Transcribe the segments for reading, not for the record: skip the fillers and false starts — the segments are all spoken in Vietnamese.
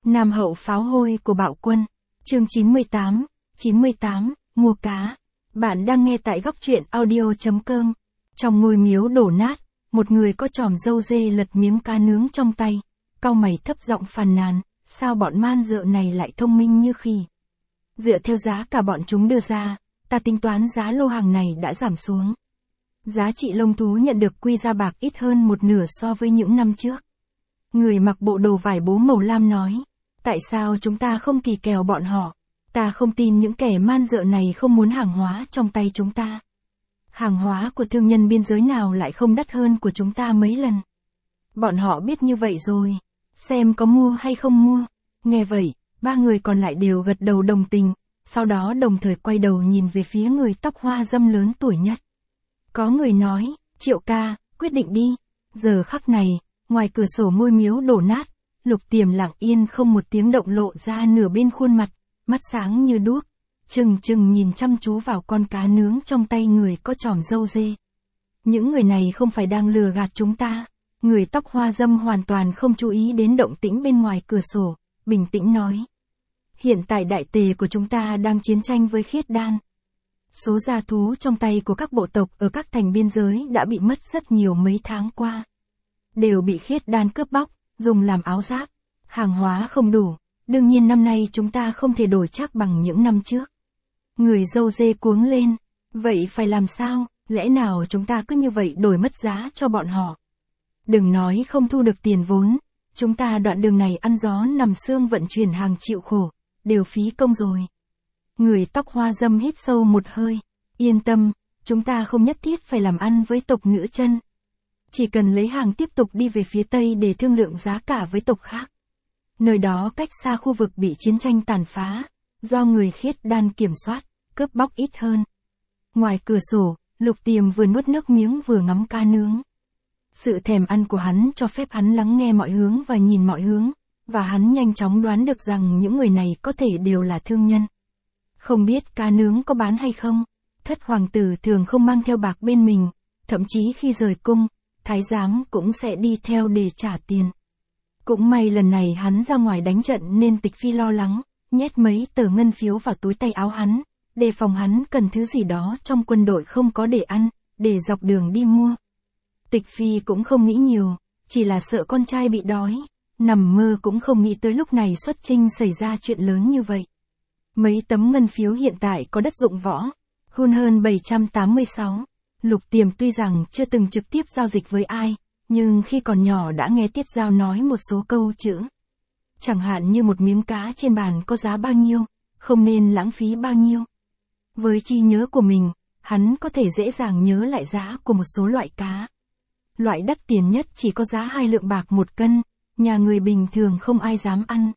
Nam hậu pháo hôi của bạo quân. Chương 98, mua cá. Bạn đang nghe tại góc truyện audio.com. Trong ngôi miếu đổ nát, một người có chòm râu dê lật miếng cá nướng trong tay, cau mày thấp giọng phàn nàn, sao bọn man dợ này lại thông minh như khỉ. Dựa theo giá cả bọn chúng đưa ra, ta tính toán giá lô hàng này đã giảm xuống. Giá trị lông thú nhận được quy ra bạc ít hơn một nửa so với những năm trước. Người mặc bộ đồ vải bố màu lam nói, tại sao chúng ta không kỳ kèo bọn họ? Ta không tin những kẻ man dợ này không muốn hàng hóa trong tay chúng ta. Hàng hóa của thương nhân biên giới nào lại không đắt hơn của chúng ta mấy lần. Bọn họ biết như vậy rồi, xem có mua hay không mua. Nghe vậy, ba người còn lại đều gật đầu đồng tình, sau đó đồng thời quay đầu nhìn về phía người tóc hoa râm lớn tuổi nhất. Có người nói, Triệu ca, quyết định đi. Giờ khắc này, ngoài cửa sổ ngôi miếu đổ nát, Lục Tiềm lặng yên không một tiếng động lộ ra nửa bên khuôn mặt, mắt sáng như đuốc, chừng nhìn chăm chú vào con cá nướng trong tay người có chòm râu dê. Những người này không phải đang lừa gạt chúng ta. Người tóc hoa râm hoàn toàn không chú ý đến động tĩnh bên ngoài cửa sổ, bình tĩnh nói. Hiện tại đại tề của chúng ta đang chiến tranh với Khiết Đan. Số gia thú trong tay của các bộ tộc ở các thành biên giới đã bị mất rất nhiều mấy tháng qua. Đều bị Khiết Đan cướp bóc, dùng làm áo giáp. Hàng hóa không đủ, đương nhiên năm nay chúng ta không thể đổi chắc bằng những năm trước. Người râu dê cuống lên, vậy phải làm sao, lẽ nào chúng ta cứ như vậy đổi mất giá cho bọn họ? Đừng nói không thu được tiền vốn, chúng ta đoạn đường này ăn gió nằm sương vận chuyển hàng chịu khổ, đều phí công rồi. Người tóc hoa râm hít sâu một hơi, yên tâm, chúng ta không nhất thiết phải làm ăn với tộc Nữ Chân. Chỉ cần lấy hàng tiếp tục đi về phía Tây để thương lượng giá cả với tộc khác. Nơi đó cách xa khu vực bị chiến tranh tàn phá, do người Khiết Đan kiểm soát, cướp bóc ít hơn. Ngoài cửa sổ, Lục Tiềm vừa nuốt nước miếng vừa ngắm cá nướng. Sự thèm ăn của hắn cho phép hắn lắng nghe mọi hướng và nhìn mọi hướng, và hắn nhanh chóng đoán được rằng những người này có thể đều là thương nhân. Không biết cá nướng có bán hay không, thất hoàng tử thường không mang theo bạc bên mình, thậm chí khi rời cung, thái giám cũng sẽ đi theo để trả tiền. Cũng may lần này hắn ra ngoài đánh trận nên Tịch Phi lo lắng, nhét mấy tờ ngân phiếu vào túi tay áo hắn, đề phòng hắn cần thứ gì đó trong quân đội không có để ăn, để dọc đường đi mua. Tịch Phi cũng không nghĩ nhiều, chỉ là sợ con trai bị đói, nằm mơ cũng không nghĩ tới lúc này xuất chinh xảy ra chuyện lớn như vậy. Mấy tấm ngân phiếu hiện tại có đất dụng võ, hun hơn 786. Lục Tiềm tuy rằng chưa từng trực tiếp giao dịch với ai, nhưng khi còn nhỏ đã nghe Tiết Giao nói một số câu chữ. Chẳng hạn như một miếng cá trên bàn có giá bao nhiêu, không nên lãng phí bao nhiêu. Với trí nhớ của mình, hắn có thể dễ dàng nhớ lại giá của một số loại cá. Loại đắt tiền nhất chỉ có giá 2 lượng bạc một cân, nhà người bình thường không ai dám ăn.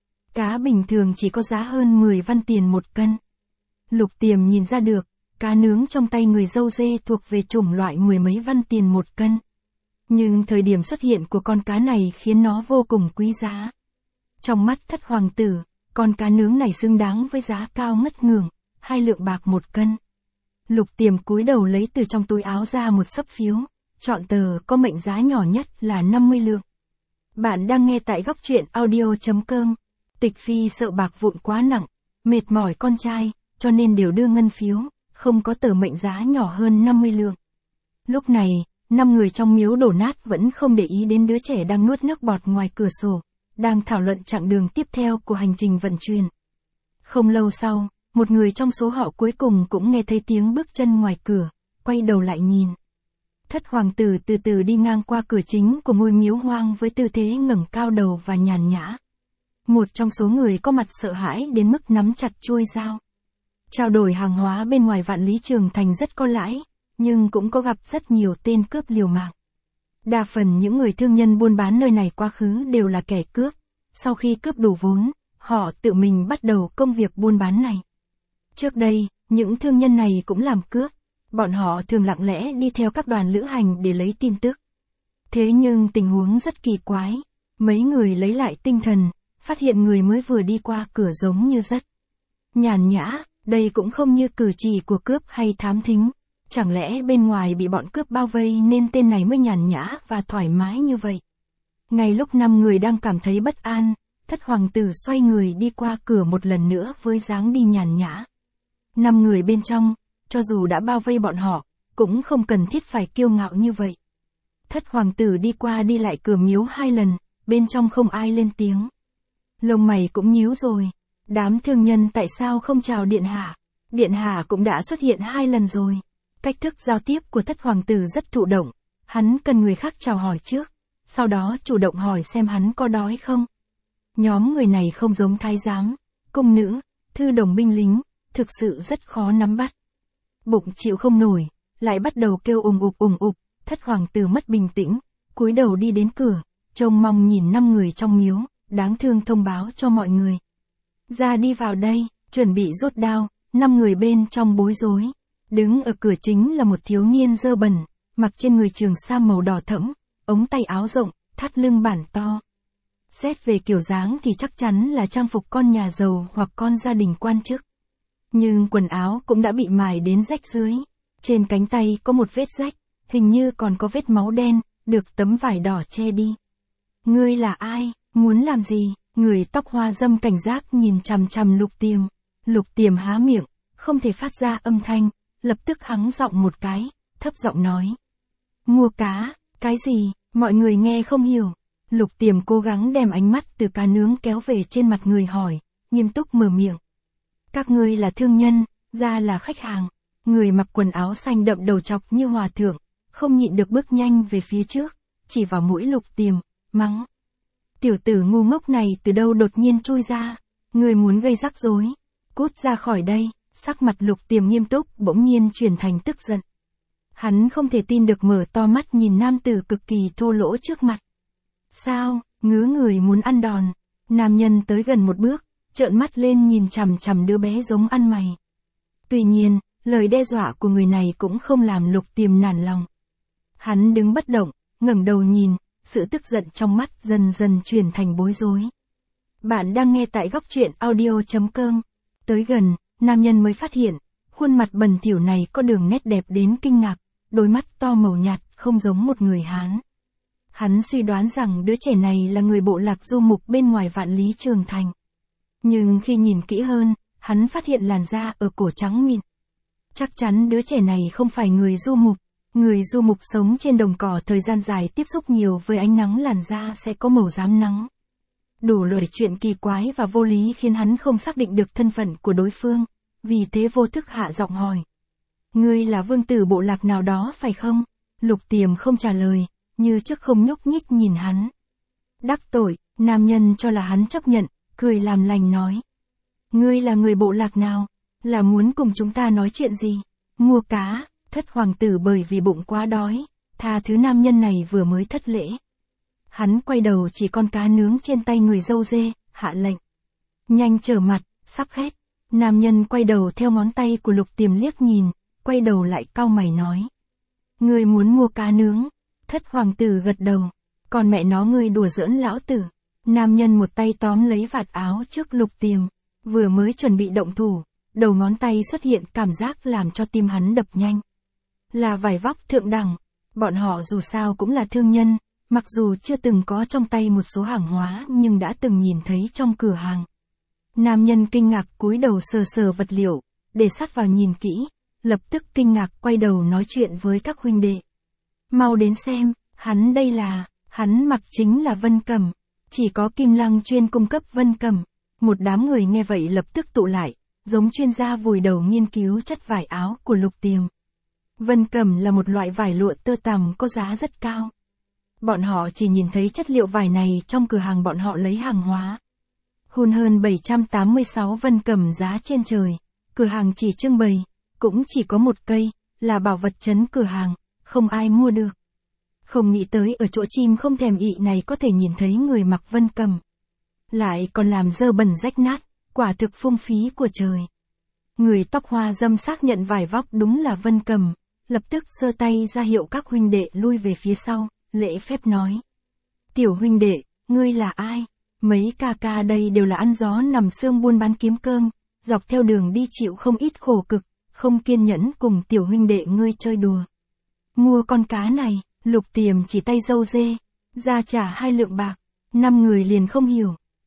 Cá bình thường chỉ có giá hơn 10 văn tiền một cân. Lục Tiềm nhìn ra được, cá nướng trong tay người râu dê thuộc về chủng loại 10 mấy văn tiền một cân. Nhưng thời điểm xuất hiện của con cá này khiến nó vô cùng quý giá. Trong mắt thất hoàng tử, con cá nướng này xứng đáng với giá cao ngất ngưởng, 2 lượng bạc một cân. Lục Tiềm cúi đầu lấy từ trong túi áo ra một xấp phiếu, chọn tờ có mệnh giá nhỏ nhất là 50 lượng. Bạn đang nghe tại góc truyện audio.com. Tịch Phi sợ bạc vụn quá nặng, mệt mỏi con trai, cho nên đều đưa ngân phiếu, không có tờ mệnh giá nhỏ hơn 50 lượng. Lúc này, 5 người trong miếu đổ nát vẫn không để ý đến đứa trẻ đang nuốt nước bọt ngoài cửa sổ, đang thảo luận chặng đường tiếp theo của hành trình vận chuyển. Không lâu sau, một người trong số họ cuối cùng cũng nghe thấy tiếng bước chân ngoài cửa, quay đầu lại nhìn. Thất hoàng tử từ từ đi ngang qua cửa chính của ngôi miếu hoang với tư thế ngẩng cao đầu và nhàn nhã. Một trong số người có mặt sợ hãi đến mức nắm chặt chuôi dao. Trao đổi hàng hóa bên ngoài Vạn Lý Trường Thành rất có lãi, nhưng cũng có gặp rất nhiều tên cướp liều mạng. Đa phần những người thương nhân buôn bán nơi này quá khứ đều là kẻ cướp. Sau khi cướp đủ vốn, họ tự mình bắt đầu công việc buôn bán này. Trước đây, những thương nhân này cũng làm cướp. Bọn họ thường lặng lẽ đi theo các đoàn lữ hành để lấy tin tức. Thế nhưng tình huống rất kỳ quái. Mấy người lấy lại tinh thần, phát hiện người mới vừa đi qua cửa giống như rất nhàn nhã, đây cũng không như cử chỉ của cướp hay thám thính. Chẳng lẽ bên ngoài bị bọn cướp bao vây nên tên này mới nhàn nhã và thoải mái như vậy. Ngay lúc 5 người đang cảm thấy bất an, Thất hoàng tử xoay người đi qua cửa một lần nữa với dáng đi nhàn nhã. 5 người bên trong, cho dù đã bao vây bọn họ, cũng không cần thiết phải kiêu ngạo như vậy. Thất hoàng tử đi qua đi lại cửa miếu 2 lần, bên trong không ai lên tiếng. Lông mày cũng nhíu rồi. Đám thương nhân tại sao không chào điện hạ? Điện hạ cũng đã xuất hiện 2 lần rồi. Cách thức giao tiếp của thất hoàng tử rất thụ động. Hắn cần người khác chào hỏi trước, sau đó chủ động hỏi xem hắn có đói không. Nhóm người này không giống thái giám, cung nữ, thư đồng binh lính, thực sự rất khó nắm bắt. Bụng chịu không nổi, lại bắt đầu kêu ùng ục, thất hoàng tử mất bình tĩnh, cúi đầu đi đến cửa, trông mong nhìn 5 người trong miếu, đáng thương thông báo cho mọi người. Ra đi vào đây, chuẩn bị rút đao, 5 người bên trong bối rối. Đứng ở cửa chính là một thiếu niên dơ bẩn, mặc trên người trường sam màu đỏ thẫm, ống tay áo rộng, thắt lưng bản to. Xét về kiểu dáng thì chắc chắn là trang phục con nhà giàu hoặc con gia đình quan chức. Nhưng quần áo cũng đã bị mài đến rách dưới. Trên cánh tay có một vết rách, hình như còn có vết máu đen, được tấm vải đỏ che đi. Ngươi là ai, muốn làm gì? Người tóc hoa râm cảnh giác nhìn chằm chằm Lục Tiềm. Lục Tiềm há miệng, không thể phát ra âm thanh, lập tức hắng giọng một cái, thấp giọng nói. Mua cá, cái gì, mọi người nghe không hiểu. Lục Tiềm cố gắng đem ánh mắt từ cá nướng kéo về trên mặt người hỏi, nghiêm túc mở miệng. Các ngươi là thương nhân, ra là khách hàng. Người mặc quần áo xanh đậm đầu trọc như hòa thượng, không nhịn được bước nhanh về phía trước, chỉ vào mũi Lục Tiềm, mắng. Tiểu tử ngu ngốc này từ đâu đột nhiên chui ra, người muốn gây rắc rối, cút ra khỏi đây. Sắc mặt Lục Tiềm nghiêm túc bỗng nhiên chuyển thành tức giận. Hắn không thể tin được mở to mắt nhìn nam tử cực kỳ thô lỗ trước mặt. Sao, ngứa người muốn ăn đòn. Nam nhân tới gần một bước, trợn mắt lên nhìn chằm chằm đứa bé giống ăn mày. Tuy nhiên, lời đe dọa của người này cũng không làm Lục Tiềm nản lòng. Hắn đứng bất động, ngẩng đầu nhìn, sự tức giận trong mắt dần dần chuyển thành bối rối. Bạn đang nghe tại góc truyện audio.com. Tới gần, nam nhân mới phát hiện, khuôn mặt bẩn thỉu này có đường nét đẹp đến kinh ngạc, đôi mắt to màu nhạt, không giống một người Hán. Hắn suy đoán rằng đứa trẻ này là người bộ lạc du mục bên ngoài Vạn Lý Trường Thành. Nhưng khi nhìn kỹ hơn, hắn phát hiện làn da ở cổ trắng mịn. Chắc chắn đứa trẻ này không phải người du mục. Người du mục sống trên đồng cỏ thời gian dài tiếp xúc nhiều với ánh nắng, làn da sẽ có màu rám nắng. Đủ loại chuyện kỳ quái và vô lý khiến hắn không xác định được thân phận của đối phương, vì thế vô thức hạ giọng hỏi. Ngươi là vương tử bộ lạc nào đó phải không? Lục Tiềm không trả lời, như trước không nhúc nhích nhìn hắn. Đắc tội, nam nhân cho là hắn chấp nhận, cười làm lành nói. Ngươi là người bộ lạc nào? Là muốn cùng chúng ta nói chuyện gì? Mua cá. Thất hoàng tử bởi vì bụng quá đói, tha thứ nam nhân này vừa mới thất lễ. Hắn quay đầu chỉ con cá nướng trên tay người dâu dê, hạ lệnh. Nhanh trở mặt, sắp hết. Nam nhân quay đầu theo ngón tay của Lục Tiềm liếc nhìn, quay đầu lại cau mày nói. Ngươi muốn mua cá nướng? Thất hoàng tử gật đầu. Còn mẹ nó ngươi đùa giỡn lão tử. Nam nhân một tay tóm lấy vạt áo trước Lục Tiềm, vừa mới chuẩn bị động thủ, đầu ngón tay xuất hiện cảm giác làm cho tim hắn đập nhanh. Là vải vóc thượng đẳng, bọn họ dù sao cũng là thương nhân, mặc dù chưa từng có trong tay một số hàng hóa nhưng đã từng nhìn thấy trong cửa hàng. Nam nhân kinh ngạc cúi đầu sờ sờ vật liệu, để sát vào nhìn kỹ, lập tức kinh ngạc quay đầu nói chuyện với các huynh đệ. Mau đến xem, hắn mặc chính là vân cẩm, chỉ có Kim Lăng chuyên cung cấp vân cẩm. Một đám người nghe vậy lập tức tụ lại, giống chuyên gia vùi đầu nghiên cứu chất vải áo của Lục Tiềm. Vân cẩm là một loại vải lụa tơ tằm có giá rất cao. Bọn họ chỉ nhìn thấy chất liệu vải này trong cửa hàng bọn họ lấy hàng hóa. Hun hơn 786 vân cẩm giá trên trời, cửa hàng chỉ trưng bày, cũng chỉ có một cây, là bảo vật trấn cửa hàng, không ai mua được. Không nghĩ tới ở chỗ chim không thèm ị này có thể nhìn thấy người mặc vân cẩm. Lại còn làm dơ bẩn rách nát, quả thực phung phí của trời. Người tóc hoa râm xác nhận vải vóc đúng là vân cẩm, lập tức giơ tay ra hiệu các huynh đệ lui về phía sau, lễ phép nói. Tiểu huynh đệ, ngươi là ai? Mấy ca ca đây đều là ăn gió nằm sương buôn bán kiếm cơm, dọc theo đường đi chịu không ít khổ cực, không kiên nhẫn cùng tiểu huynh đệ ngươi chơi đùa. Mua con cá này, Lục Tiềm chỉ tay dâu dê, ra trả 2 lượng bạc, 5 người liền không hiểu.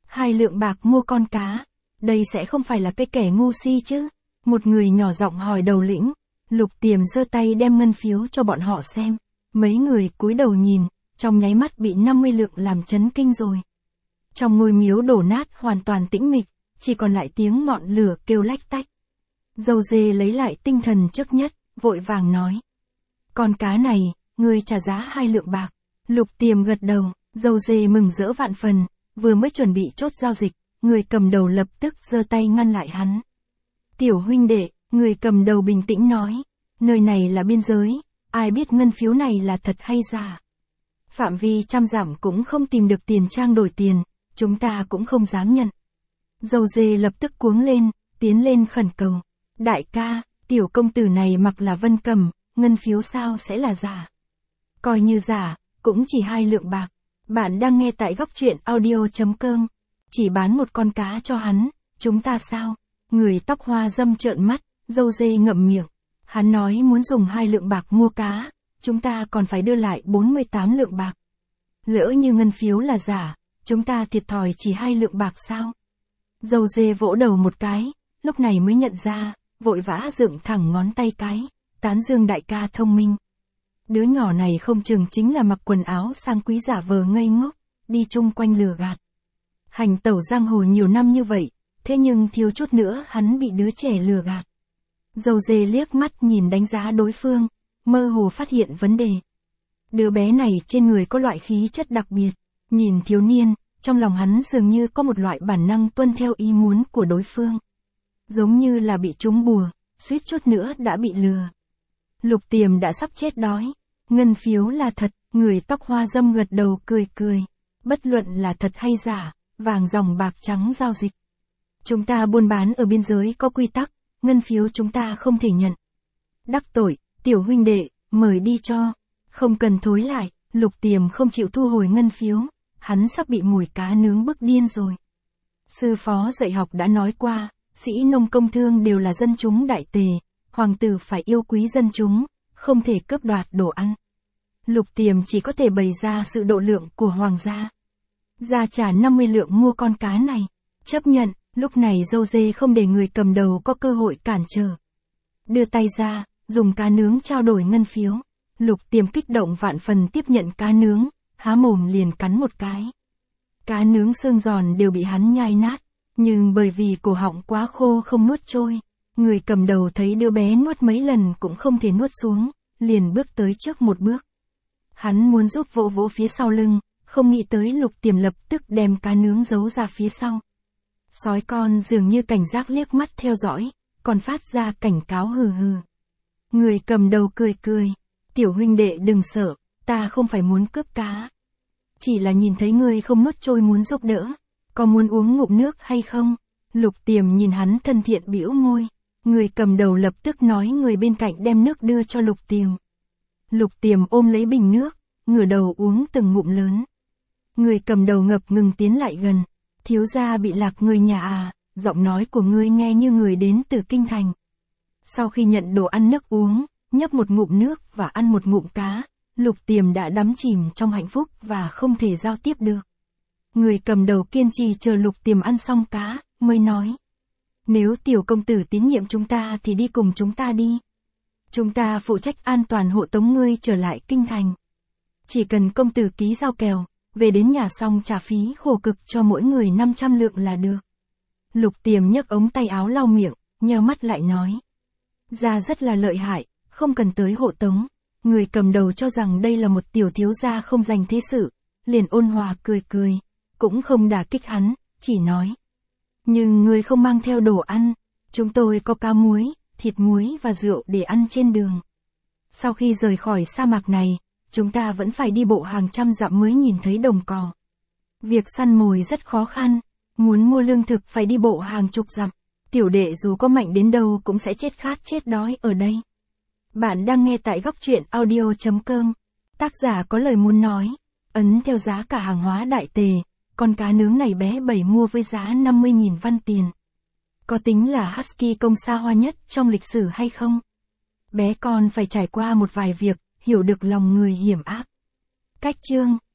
2 lượng bạc mua con cá. Đây sẽ không phải là cái kẻ ngu si chứ? Một người nhỏ giọng hỏi đầu lĩnh. Lục Tiềm giơ tay đem ngân phiếu cho bọn họ xem. Mấy người cúi đầu nhìn, trong nháy mắt bị 50 lượng làm chấn kinh rồi. Trong ngôi miếu đổ nát hoàn toàn tĩnh mịch, chỉ còn lại tiếng ngọn lửa kêu lách tách. Dâu dê lấy lại tinh thần trước nhất, vội vàng nói. Con cá này, ngươi trả giá 2 lượng bạc. Lục Tiềm gật đầu, dâu dê mừng rỡ vạn phần, vừa mới chuẩn bị chốt giao dịch, người cầm đầu lập tức giơ tay ngăn lại hắn. Tiểu huynh đệ, người cầm đầu bình tĩnh nói, nơi này là biên giới, ai biết ngân phiếu này là thật hay giả. Phạm vi trăm dặm cũng không tìm được tiền trang đổi tiền, chúng ta cũng không dám nhận. Dâu dê lập tức cuống lên, tiến lên khẩn cầu. Đại ca, tiểu công tử này mặc là Vân Cầm, ngân phiếu sao sẽ là giả? Coi như giả, cũng chỉ 2 lượng bạc. Bạn đang nghe tại góc truyện audio.com. Chỉ bán một con cá cho hắn, chúng ta sao? Người tóc hoa dâm trợn mắt, dâu dê ngậm miệng. Hắn nói muốn dùng 2 lượng bạc mua cá, chúng ta còn phải đưa lại 48 lượng bạc. Lỡ như ngân phiếu là giả, chúng ta thiệt thòi chỉ 2 lượng bạc sao? Dâu dê vỗ đầu một cái, lúc này mới nhận ra, vội vã dựng thẳng ngón tay cái, tán dương đại ca thông minh. Đứa nhỏ này không chừng chính là mặc quần áo sang quý giả vờ ngây ngốc, đi chung quanh lừa gạt. Hành tẩu giang hồ nhiều năm như vậy, thế nhưng thiếu chút nữa hắn bị đứa trẻ lừa gạt. Dâu dê liếc mắt nhìn đánh giá đối phương, mơ hồ phát hiện vấn đề. Đứa bé này trên người có loại khí chất đặc biệt, nhìn thiếu niên, trong lòng hắn dường như có một loại bản năng tuân theo ý muốn của đối phương. Giống như là bị trúng bùa, suýt chút nữa đã bị lừa. Lục Tiềm đã sắp chết đói. Ngân phiếu là thật, người tóc hoa dâm gật đầu cười cười. Bất luận là thật hay giả, vàng dòng bạc trắng giao dịch. Chúng ta buôn bán ở biên giới có quy tắc, ngân phiếu chúng ta không thể nhận. Đắc tội, tiểu huynh đệ, mời đi cho. Không cần thối lại, Lục Tiềm không chịu thu hồi ngân phiếu, hắn sắp bị mùi cá nướng bức điên rồi. Sư phó dạy học đã nói qua, sĩ nông công thương đều là dân chúng đại tề, hoàng tử phải yêu quý dân chúng, không thể cướp đoạt đồ ăn. Lục Tiềm chỉ có thể bày ra sự độ lượng của hoàng gia. Ra trả 50 lượng mua con cá này, chấp nhận, lúc này dâu dê không để người cầm đầu có cơ hội cản trở. Đưa tay ra, dùng cá nướng trao đổi ngân phiếu. Lục Tiềm kích động vạn phần tiếp nhận cá nướng, há mồm liền cắn một cái. Cá nướng xương giòn đều bị hắn nhai nát, nhưng bởi vì cổ họng quá khô không nuốt trôi. Người cầm đầu thấy đứa bé nuốt mấy lần cũng không thể nuốt xuống, liền bước tới trước một bước. Hắn muốn giúp vỗ vỗ phía sau lưng, không nghĩ tới Lục Tiềm lập tức đem cá nướng giấu ra phía sau. Sói con dường như cảnh giác liếc mắt theo dõi, còn phát ra cảnh cáo hừ hừ. Người cầm đầu cười cười, tiểu huynh đệ đừng sợ, ta không phải muốn cướp cá. Chỉ là nhìn thấy người không nuốt trôi muốn giúp đỡ, có muốn uống ngụm nước hay không? Lục Tiềm nhìn hắn thân thiện bĩu môi. Người cầm đầu lập tức nói người bên cạnh đem nước đưa cho Lục Tiềm. Lục Tiềm ôm lấy bình nước, ngửa đầu uống từng ngụm lớn. Người cầm đầu ngập ngừng tiến lại gần. Thiếu gia bị lạc người nhà à, giọng nói của ngươi nghe như người đến từ kinh thành. Sau khi nhận đồ ăn nước uống, nhấp một ngụm nước và ăn một ngụm cá, Lục Tiềm đã đắm chìm trong hạnh phúc và không thể giao tiếp được. Người cầm đầu kiên trì chờ Lục Tiềm ăn xong cá, mới nói. Nếu tiểu công tử tín nhiệm chúng ta thì đi cùng chúng ta đi. Chúng ta phụ trách an toàn hộ tống ngươi trở lại kinh thành. Chỉ cần công tử ký giao kèo, về đến nhà xong trả phí khổ cực cho mỗi người 500 lượng là được. Lục Tiềm nhấc ống tay áo lau miệng, nheo mắt lại nói. Gia rất là lợi hại, không cần tới hộ tống. Người cầm đầu cho rằng đây là một tiểu thiếu gia không dành thế sự, liền ôn hòa cười cười, cũng không đả kích hắn, chỉ nói. Nhưng người không mang theo đồ ăn, chúng tôi có cá muối, thịt muối và rượu để ăn trên đường. Sau khi rời khỏi sa mạc này, chúng ta vẫn phải đi bộ hàng trăm dặm mới nhìn thấy đồng cỏ. Việc săn mồi rất khó khăn, muốn mua lương thực phải đi bộ hàng chục dặm. Tiểu đệ dù có mạnh đến đâu cũng sẽ chết khát chết đói ở đây. Bạn đang nghe tại góc truyện audio.com. Tác giả có lời muốn nói. Ấn theo giá cả hàng hóa đại tề, con cá nướng này bé Bảy mua với giá 50.000 văn tiền. Có tính là husky công xa hoa nhất trong lịch sử hay không? Bé con phải trải qua một vài việc, hiểu được lòng người hiểm ác. Cách chương